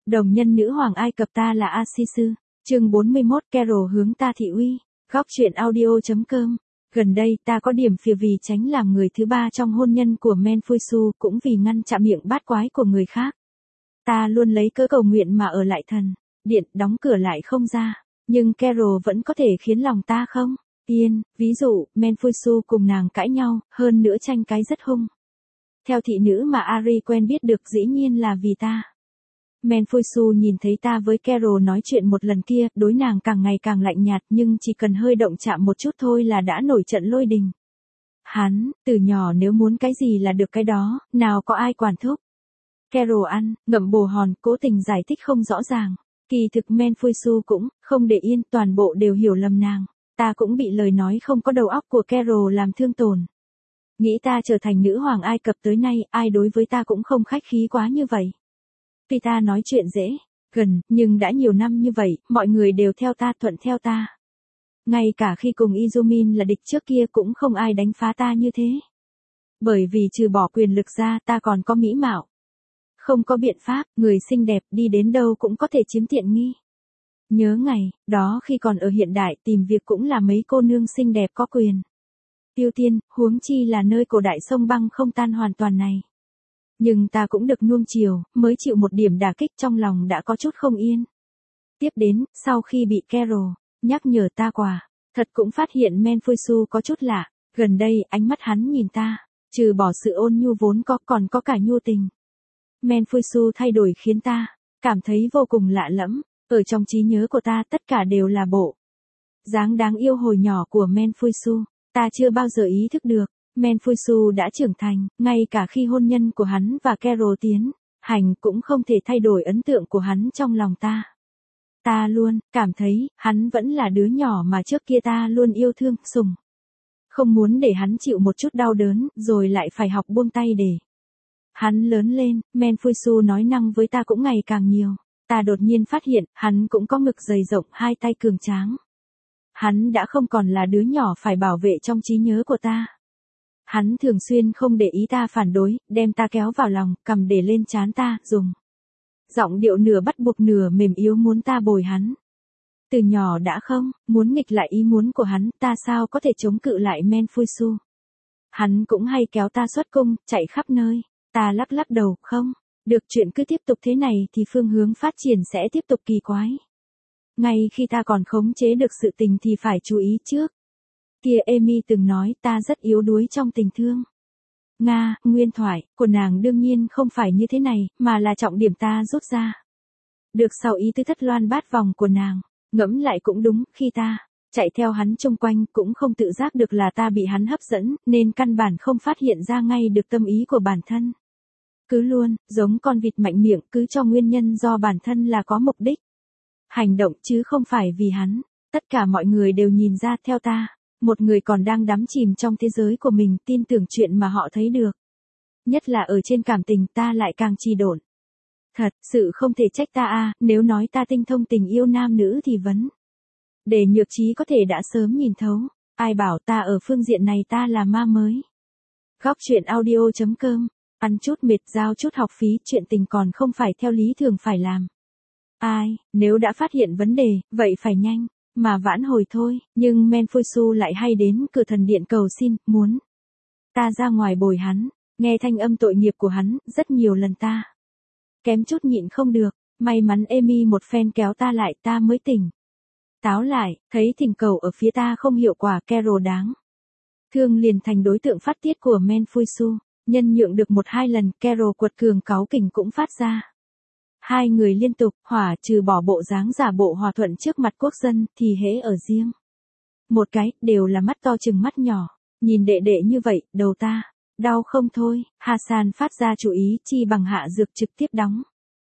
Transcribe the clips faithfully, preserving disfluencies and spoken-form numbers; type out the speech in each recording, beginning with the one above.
Đồng nhân nữ hoàng Ai Cập ta là A-si-sư. Chương bốn mươi mốt Carol hướng ta thị uy. Góc truyện audio.com. Gần đây ta có điểm phìa vì tránh làm người thứ ba trong hôn nhân của Menfuisu, cũng vì ngăn chạm miệng bát quái của người khác. Ta luôn lấy cớ cầu nguyện mà ở lại thần điện, đóng cửa lại không ra. Nhưng Carol vẫn có thể khiến lòng ta không yên. Ví dụ, Menfuisu cùng nàng cãi nhau, hơn nữa tranh cái rất hung. Theo thị nữ mà Ari quen biết được dĩ nhiên là vì ta. Menfuisu nhìn thấy ta với Carol nói chuyện một lần kia, đối nàng càng ngày càng lạnh nhạt, nhưng chỉ cần hơi động chạm một chút thôi là đã nổi trận lôi đình. Hắn, từ nhỏ nếu muốn cái gì là được cái đó, nào có ai quản thúc. Carol ăn, ngậm bồ hòn, cố tình giải thích không rõ ràng. Kỳ thực Menfuisu cũng không để yên, toàn bộ đều hiểu lầm nàng. Ta cũng bị lời nói không có đầu óc của Carol làm thương tổn. Nghĩ ta trở thành nữ hoàng Ai Cập tới nay, ai đối với ta cũng không khách khí quá như vậy. Tuy ta nói chuyện dễ, gần, nhưng đã nhiều năm như vậy, mọi người đều theo ta, thuận theo ta. Ngay cả khi cùng Izumin là địch trước kia cũng không ai đánh phá ta như thế. Bởi vì trừ bỏ quyền lực ra, ta còn có mỹ mạo. Không có biện pháp, người xinh đẹp đi đến đâu cũng có thể chiếm tiện nghi. Nhớ ngày, đó khi còn ở hiện đại tìm việc cũng là mấy cô nương xinh đẹp có quyền. Tiêu tiên, huống chi là nơi cổ đại sông băng không tan hoàn toàn này. Nhưng ta cũng được nuông chiều, mới chịu một điểm đả kích trong lòng đã có chút không yên. Tiếp đến, sau khi bị Carol nhắc nhở ta quả, thật cũng phát hiện Menfuisu có chút lạ. Gần đây, ánh mắt hắn nhìn ta, trừ bỏ sự ôn nhu vốn có còn có cả nhu tình. Menfuisu thay đổi khiến ta cảm thấy vô cùng lạ lẫm. Ở trong trí nhớ của ta tất cả đều là bộ dáng đáng yêu hồi nhỏ của Menfuisu. Ta chưa bao giờ ý thức được, Menfuisu đã trưởng thành, ngay cả khi hôn nhân của hắn và Carol tiến hành cũng không thể thay đổi ấn tượng của hắn trong lòng ta. Ta luôn cảm thấy, hắn vẫn là đứa nhỏ mà trước kia ta luôn yêu thương, sủng. Không muốn để hắn chịu một chút đau đớn, rồi lại phải học buông tay để hắn lớn lên. Menfuisu nói năng với ta cũng ngày càng nhiều. Ta đột nhiên phát hiện, hắn cũng có ngực dày rộng, hai tay cường tráng. Hắn đã không còn là đứa nhỏ phải bảo vệ trong trí nhớ của ta. Hắn thường xuyên không để ý ta phản đối, đem ta kéo vào lòng, cầm để lên trán ta, dùng giọng điệu nửa bắt buộc nửa mềm yếu muốn ta bồi hắn. Từ nhỏ đã không muốn nghịch lại ý muốn của hắn, ta sao có thể chống cự lại Menfuisu. Hắn cũng hay kéo ta xuất cung, chạy khắp nơi. Ta lắc lắc đầu, không được, chuyện cứ tiếp tục thế này thì phương hướng phát triển sẽ tiếp tục kỳ quái. Ngay khi ta còn khống chế được sự tình thì phải chú ý trước. Kia Amy từng nói ta rất yếu đuối trong tình thương. Nga, nguyên thoại của nàng đương nhiên không phải như thế này, mà là trọng điểm ta rút ra được sau ý tứ thất loan bát vòng của nàng. Ngẫm lại cũng đúng, khi ta chạy theo hắn chung quanh cũng không tự giác được là ta bị hắn hấp dẫn, nên căn bản không phát hiện ra ngay được tâm ý của bản thân. Cứ luôn, giống con vịt mạnh miệng, cứ cho nguyên nhân do bản thân là có mục đích hành động chứ không phải vì hắn. Tất cả mọi người đều nhìn ra theo ta. Một người còn đang đắm chìm trong thế giới của mình, tin tưởng chuyện mà họ thấy được. Nhất là ở trên cảm tình ta lại càng trì độn. Thật sự không thể trách ta a, nếu nói ta tinh thông tình yêu nam nữ thì vấn đề nhược trí có thể đã sớm nhìn thấu. Ai bảo ta ở phương diện này ta là ma mới. Góc truyện audio.com. Ăn chút mệt, giao chút học phí, chuyện tình còn không phải theo lý thường phải làm. Ai, nếu đã phát hiện vấn đề, vậy phải nhanh mà vãn hồi thôi. Nhưng Menfuisu lại hay đến cửa thần điện cầu xin, muốn ta ra ngoài bồi hắn. Nghe thanh âm tội nghiệp của hắn, rất nhiều lần ta kém chút nhịn không được. May mắn Amy một phen kéo ta lại, ta mới tỉnh táo lại. Thấy thỉnh cầu ở phía ta không hiệu quả, Carol đáng thương liền thành đối tượng phát tiết của Menfuisu. Nhân nhượng được một hai lần, Carol quật cường cáu kỉnh cũng phát ra. Hai người liên tục hỏa, trừ bỏ bộ dáng giả bộ hòa thuận trước mặt quốc dân, thì hễ ở riêng một cái, đều là mắt to chừng mắt nhỏ. Nhìn đệ đệ như vậy, đầu ta đau không thôi. Hassan phát ra chủ ý, chi bằng hạ dược trực tiếp đóng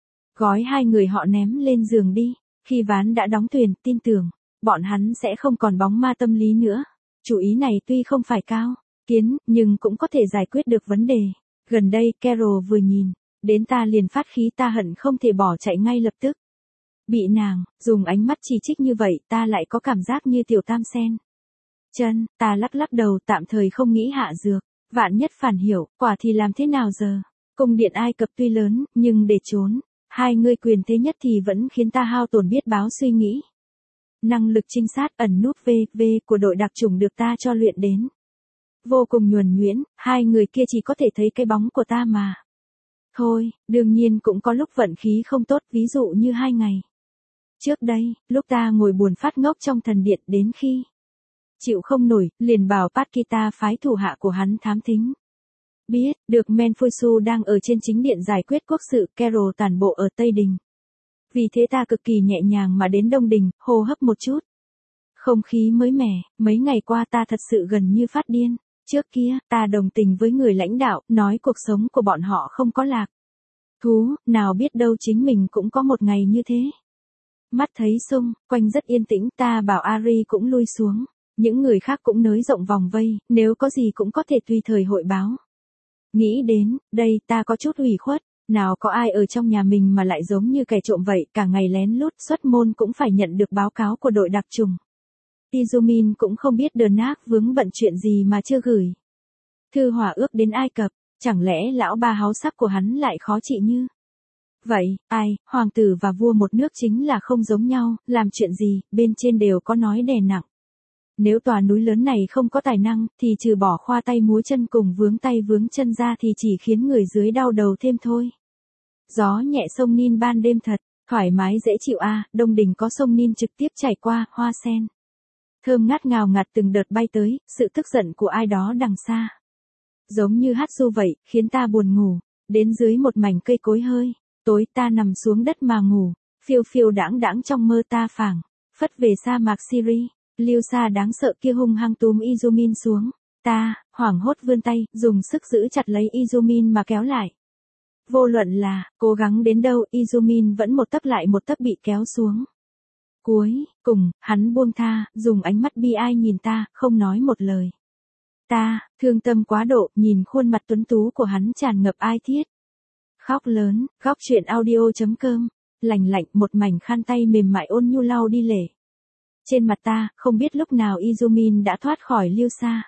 gói hai người họ ném lên giường đi. Khi ván đã đóng thuyền, tin tưởng bọn hắn sẽ không còn bóng ma tâm lý nữa. Chủ ý này tuy không phải cao kiến, nhưng cũng có thể giải quyết được vấn đề. Gần đây, Carol vừa nhìn đến ta liền phát khí, ta hận không thể bỏ chạy ngay lập tức. Bị nàng dùng ánh mắt chỉ trích như vậy, ta lại có cảm giác như tiểu tam sen chân. Ta lắc lắc đầu, tạm thời không nghĩ hạ dược. Vạn nhất phản hiểu, quả thì làm thế nào giờ? Cung điện Ai Cập tuy lớn, nhưng để trốn Hai ngươi quyền thế nhất thì vẫn khiến ta hao tổn biết báo suy nghĩ. Năng lực trinh sát ẩn núp vê vê của đội đặc chủng được ta cho luyện đến. Vô cùng nhuần nhuyễn, hai người kia chỉ có thể thấy cái bóng của ta mà. Thôi, đương nhiên cũng có lúc vận khí không tốt, ví dụ như hai ngày. Trước đây, lúc ta ngồi buồn phát ngốc trong thần điện đến khi chịu không nổi, liền bảo Patkita phái thủ hạ của hắn thám thính. Biết, được Menfusu đang ở trên chính điện giải quyết quốc sự Carol tản bộ ở Tây Đình. Vì thế ta cực kỳ nhẹ nhàng mà đến Đông Đình, hô hấp một chút. Không khí mới mẻ, mấy ngày qua ta thật sự gần như phát điên. Trước kia, ta đồng tình với người lãnh đạo, nói cuộc sống của bọn họ không có lạc thú, nào biết đâu chính mình cũng có một ngày như thế. Mắt thấy sung, quanh rất yên tĩnh, ta bảo Ari cũng lui xuống. Những người khác cũng nới rộng vòng vây, nếu có gì cũng có thể tùy thời hội báo. Nghĩ đến, đây ta có chút ủy khuất, nào có ai ở trong nhà mình mà lại giống như kẻ trộm vậy, cả ngày lén lút xuất môn cũng phải nhận được báo cáo của đội đặc trùng. Izumin cũng không biết Dernak vướng bận chuyện gì mà chưa gửi thư hòa ước đến Ai Cập, chẳng lẽ lão ba háu sắc của hắn lại khó trị như vậy? Ai, hoàng tử và vua một nước chính là không giống nhau, làm chuyện gì, bên trên đều có nói đè nặng. Nếu tòa núi lớn này không có tài năng, thì trừ bỏ khoa tay múa chân cùng vướng tay vướng chân ra thì chỉ khiến người dưới đau đầu thêm thôi. Gió nhẹ sông Nin ban đêm thật, thoải mái dễ chịu a, à, Đông Đình có sông Nin trực tiếp chảy qua, hoa sen thơm ngát ngào ngạt từng đợt bay tới, sự tức giận của ai đó đằng xa. Giống như hát ru vậy, khiến ta buồn ngủ, đến dưới một mảnh cây cối hơi tối ta nằm xuống đất mà ngủ, phiêu phiêu đãng đãng trong mơ ta phảng phất về sa mạc Syria. Liêu Sa đáng sợ kia hung hăng túm Izumin xuống. Ta, hoảng hốt vươn tay, dùng sức giữ chặt lấy Izumin mà kéo lại. Vô luận là, cố gắng đến đâu, Izumin vẫn một tấc lại một tấc bị kéo xuống. Cuối cùng, hắn buông tha, dùng ánh mắt bi ai nhìn ta, không nói một lời. Ta, thương tâm quá độ, nhìn khuôn mặt tuấn tú của hắn tràn ngập ai thiết. Khóc lớn, khóc chuyện audio chấm com, lành lạnh một mảnh khăn tay mềm mại ôn nhu lau đi lệ. Trên mặt ta, không biết lúc nào Izumin đã thoát khỏi Liêu Sa.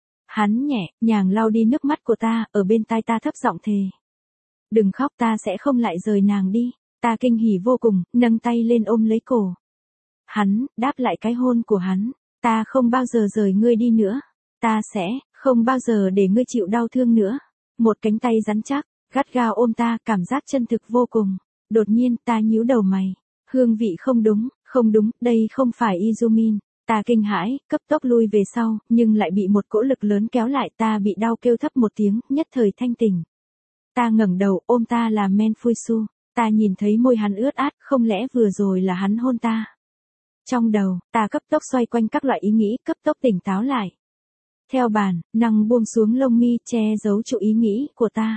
Hắn nhẹ, nhàng lau đi nước mắt của ta, ở bên tai ta thấp giọng thề. Đừng khóc, ta sẽ không lại rời nàng đi. Ta kinh hỉ vô cùng, nâng tay lên ôm lấy cổ hắn, đáp lại cái hôn của hắn. Ta không bao giờ rời ngươi đi nữa. Ta sẽ, không bao giờ để ngươi chịu đau thương nữa. Một cánh tay rắn chắc, gắt gao ôm ta, cảm giác chân thực vô cùng. Đột nhiên, ta nhíu đầu mày. Hương vị không đúng, không đúng, đây không phải Izumin. Ta kinh hãi, cấp tốc lui về sau, nhưng lại bị một cỗ lực lớn kéo lại, ta bị đau kêu thấp một tiếng, nhất thời thanh tỉnh. Ta ngẩng đầu, ôm ta là Menfusu. Ta nhìn thấy môi hắn ướt át, không lẽ vừa rồi là hắn hôn ta? Trong đầu, ta cấp tốc xoay quanh các loại ý nghĩ, cấp tốc tỉnh táo lại. Theo bản, năng buông xuống lông mi, che giấu chỗ ý nghĩ của ta.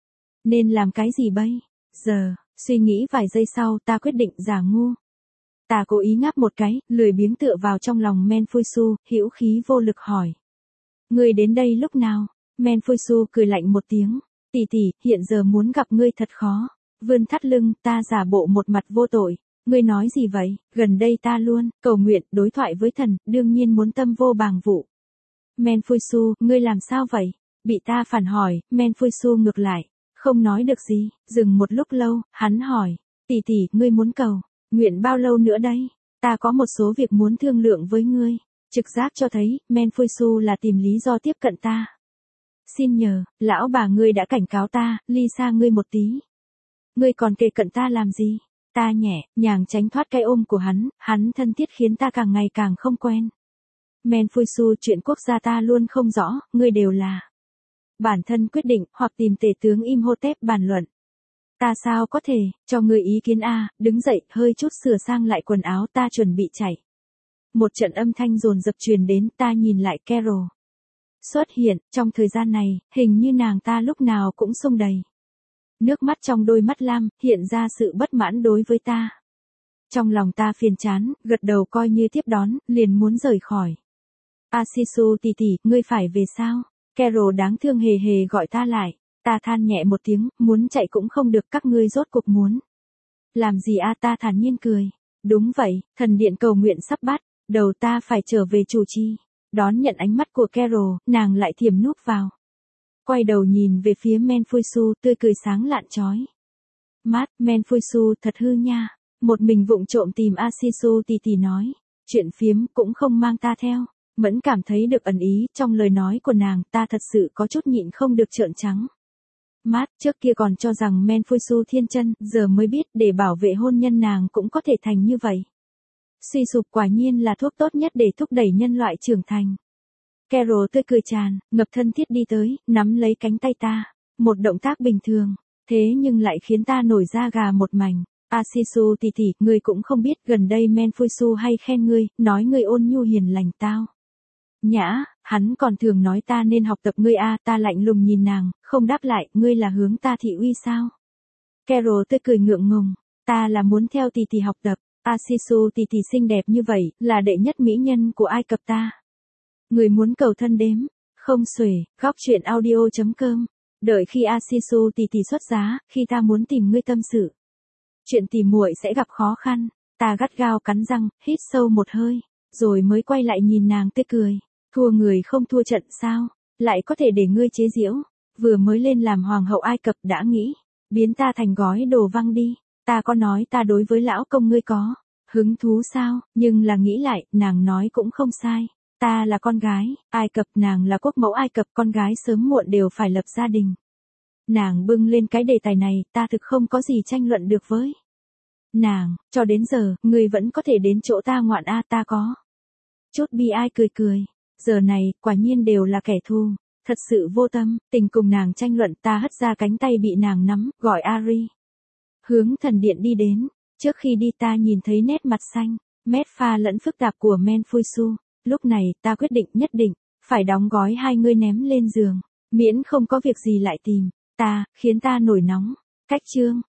Nên làm cái gì bây giờ? Suy nghĩ vài giây sau, ta quyết định giả ngu. Ta cố ý ngáp một cái, lười biếng tựa vào trong lòng Menfusu, hữu khí vô lực hỏi. Ngươi đến đây lúc nào? Menfusu cười lạnh một tiếng. Tỷ tỷ, hiện giờ muốn gặp ngươi thật khó. Vươn thắt lưng, ta giả bộ một mặt vô tội. Ngươi nói gì vậy? Gần đây ta luôn cầu nguyện, đối thoại với thần, đương nhiên muốn tâm vô bàng vụ. Menfusu, ngươi làm sao vậy? Bị ta phản hỏi, Menfusu ngược lại, không nói được gì. Dừng một lúc lâu, hắn hỏi, tỷ tỷ, ngươi muốn cầu nguyện bao lâu nữa đây? Ta có một số việc muốn thương lượng với ngươi. Trực giác cho thấy, Menfusu là tìm lý do tiếp cận ta. Xin nhờ, lão bà ngươi đã cảnh cáo ta, ly xa ngươi một tí. Ngươi còn kề cận ta làm gì? Ta nhẹ, nhàng tránh thoát cái ôm của hắn, hắn thân thiết khiến ta càng ngày càng không quen. Menfusu, chuyện quốc gia ta luôn không rõ, ngươi đều là bản thân quyết định, hoặc tìm tể tướng Imhotep bàn luận. Ta sao có thể, cho ngươi ý kiến a? Đứng dậy, hơi chút sửa sang lại quần áo, ta chuẩn bị chạy. Một trận âm thanh dồn dập truyền đến, ta nhìn lại Carol. Xuất hiện, trong thời gian này, hình như nàng ta lúc nào cũng sung đầy nước mắt trong đôi mắt lam, hiện ra sự bất mãn đối với ta. Trong lòng ta phiền chán, gật đầu coi như tiếp đón, liền muốn rời khỏi. Asisu tỷ tỷ, ngươi phải về sao? Carol đáng thương hề hề gọi ta lại. Ta than nhẹ một tiếng, muốn chạy cũng không được, các ngươi rốt cuộc muốn làm gì a? Ta thản nhiên cười. Đúng vậy, thần điện cầu nguyện sắp bắt đầu, ta phải trở về chủ trì. Đón nhận ánh mắt của Carol, nàng lại thiềm núp vào. Quay đầu nhìn về phía Menfusu, tươi cười sáng lạn chói Mát, Menfuisu thật hư nha. Một mình vụng trộm tìm Asisu tì tì nói. Chuyện phiếm cũng không mang ta theo. Mẫn cảm thấy được ẩn ý trong lời nói của nàng, ta thật sự có chút nhịn không được trợn trắng. Mát, trước kia còn cho rằng Menfuisu thiên chân, giờ mới biết để bảo vệ hôn nhân nàng cũng có thể thành như vậy. Suy sụp quả nhiên là thuốc tốt nhất để thúc đẩy nhân loại trưởng thành. Carol tươi cười tràn, ngập thân thiết đi tới, nắm lấy cánh tay ta. Một động tác bình thường, thế nhưng lại khiến ta nổi da gà một mảnh. Asisu tì tì, ngươi cũng không biết gần đây Menfuisu hay khen ngươi, nói ngươi ôn nhu hiền lành tao. Nhã, hắn còn thường nói ta nên học tập ngươi a, ta lạnh lùng nhìn nàng, không đáp lại, ngươi là hướng ta thị uy sao? Carol tươi cười ngượng ngùng, ta là muốn theo tì tì học tập, Asisu tì tì xinh đẹp như vậy, là đệ nhất mỹ nhân của Ai Cập ta. Người muốn cầu thân đếm, không xuể, góc truyện audio chấm com. Đợi khi Asisu tì tì xuất giá, khi ta muốn tìm ngươi tâm sự. Chuyện tìm muội sẽ gặp khó khăn, ta gắt gao cắn răng, hít sâu một hơi, rồi mới quay lại nhìn nàng tươi cười. Thua người không thua trận sao, lại có thể để ngươi chế giễu, vừa mới lên làm hoàng hậu Ai Cập đã nghĩ, biến ta thành gói đồ văng đi, ta có nói ta đối với lão công ngươi có hứng thú sao, nhưng là nghĩ lại, nàng nói cũng không sai, ta là con gái, Ai Cập, nàng là quốc mẫu Ai Cập, con gái sớm muộn đều phải lập gia đình. Nàng bưng lên cái đề tài này, ta thực không có gì tranh luận được với nàng, cho đến giờ, ngươi vẫn có thể đến chỗ ta ngoạn a, ta có chút bi ai cười cười. Giờ này, quả nhiên đều là kẻ thù, thật sự vô tâm, tình cùng nàng tranh luận, ta hất ra cánh tay bị nàng nắm, gọi Ari. Hướng thần điện đi đến, trước khi đi ta nhìn thấy nét mặt xanh, mét pha lẫn phức tạp của Menfuisu, lúc này ta quyết định nhất định, phải đóng gói hai ngươi ném lên giường, miễn không có việc gì lại tìm, ta, khiến ta nổi nóng. Cách chương